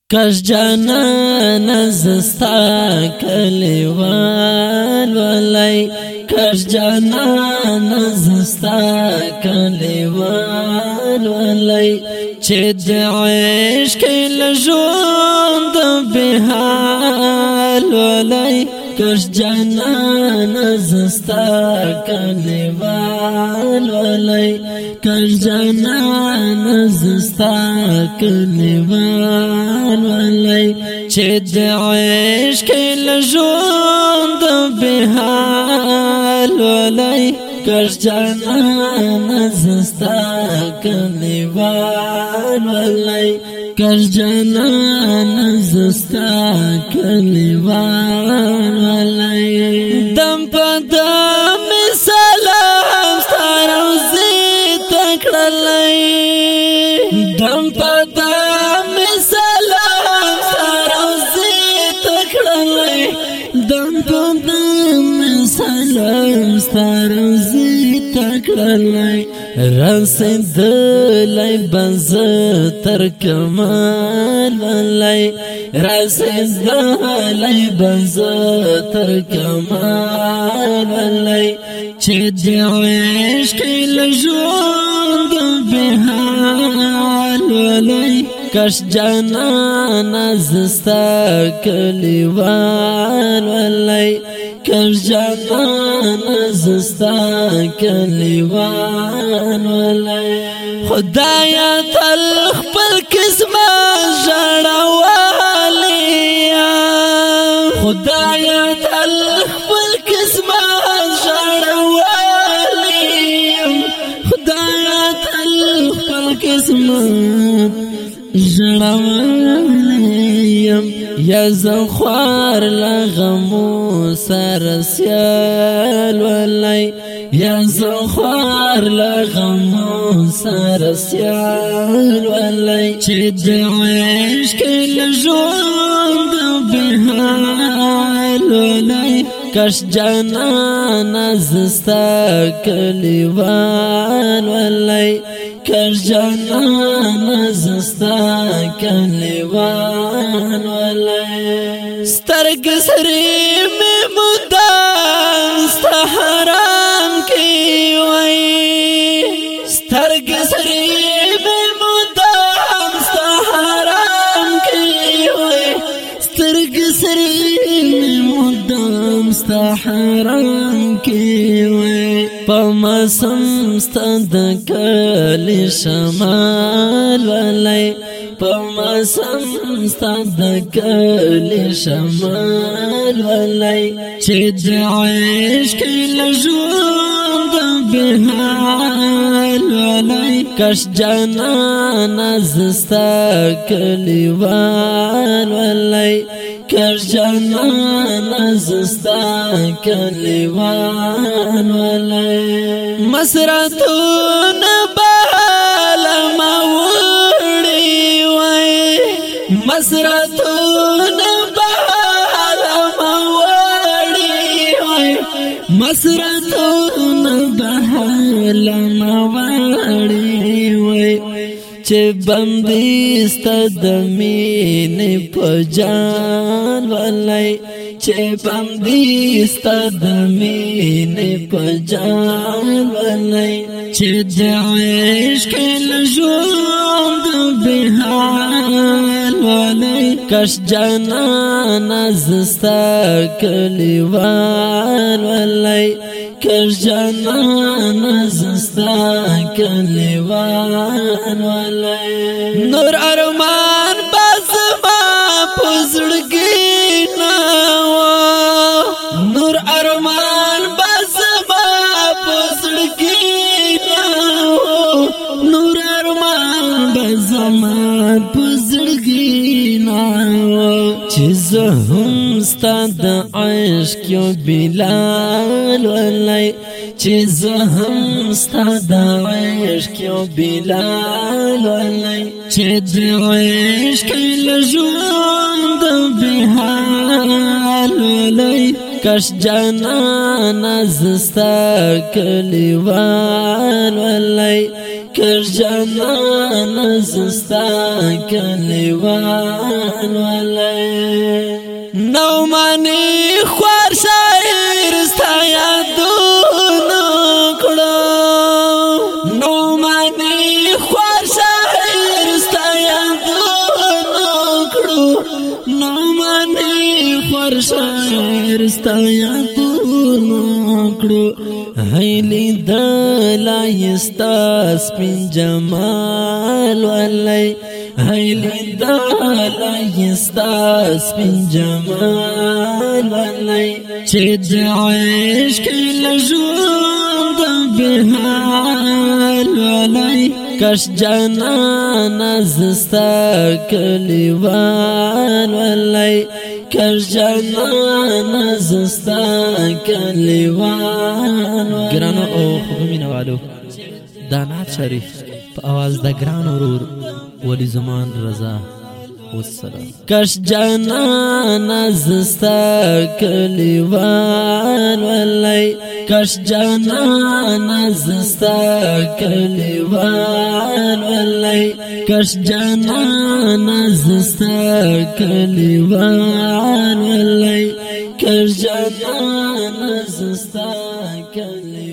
کش جانان زستا کلیوال ولای کش جانان زستا کلیوال ولای چه د عشق لژوند بحال ولای کش جانان زستا کلیوال ولای کش جانان زستا کلیوال ولای چه د عشق لژوند بحال ولای کش جانان زستا کلیوال ولای کش جانان زستا کلیوال ولای دم په دم سلام ستاره زی تکړلای دم په دم سلام ستاره زی تکړلای دم په دم سلام ستاره زی تکړلای رسیدلای بنز تر کمال ولای رسیدلای بنز تر کمال ولای چه د عشق لژوند بحال ولای کش جانان زستا کلیوال ولای کش جانان زستا کلیوال ولای خدایا تل خپل قسمت جوړوالیا خدایا تل خپل قسمت جوړوالیا خدایا تل خپل قسمت جوړوالیا یا زخوار لغمو سرسیال ولای یا زخوار لغمو سرسیال ولای چه د عشق لژوند بحال ولای کش جانان زستا کلیوال ولای کش جانان زستا کلیوال ولای سترګ سری می مدام ستا حرام کی وای سترګ سری می مدام ستا حرام کی وای سترګ سری می مدام ستا حرام کی وای پمسم ستا د کلی شمال ولای پمسم ستا د کلی شمال ولای چې د عشق لژوند بحال ولای کش جانان زستا کلیوال ولای کش جانان زستا کلیوال ولای مسرتون بحال موړي وای مسرتون بحال موړي وای مسرتون بحال موړي وای چې بندي ست د مینې په جان ولای چې بندي ست د مینې په جان ولای چې د عشق لژوند بحال ولای کش جانان زستا کلیوال ولای کش جانان زستا کلیوال ولای نور ارمان بازما پزړګي ناو نور ارمان بازما پزړګي ناو نور ارمان بازما پزړګي ناو چې زه هم ستا د عشق یو بلال ولای چې زه هم ستا د عشق یو بلال ولای چې د عشق لژوند بحال ولای کش جانان زستا کلیوال ولای کش جانان زستا کلیوان ولای نو مانی خوار شاعر ستا یادونو کړو نو مانی خوار شاعر ستا یادونو کړو نو مانی خوار شاعر ستا یادونو کړو هیلی دلا یستا سپین جمال ولای هیلی دلا یستا سپین جمال ولای چې د عشق لژوند بحال ولای کش جانان زستا کلیوان ولای کش جانان زستا کلیوان ګرانو او خوبینه والو دانات شریف په आवाज د ګران ورور ولی زمان رضا والسلام کش جانان زستا کلیوان ولای کش جانان زستا کلیوان ولای کش جانان زستا کلیوان ولای کش جانان زستا کلیوان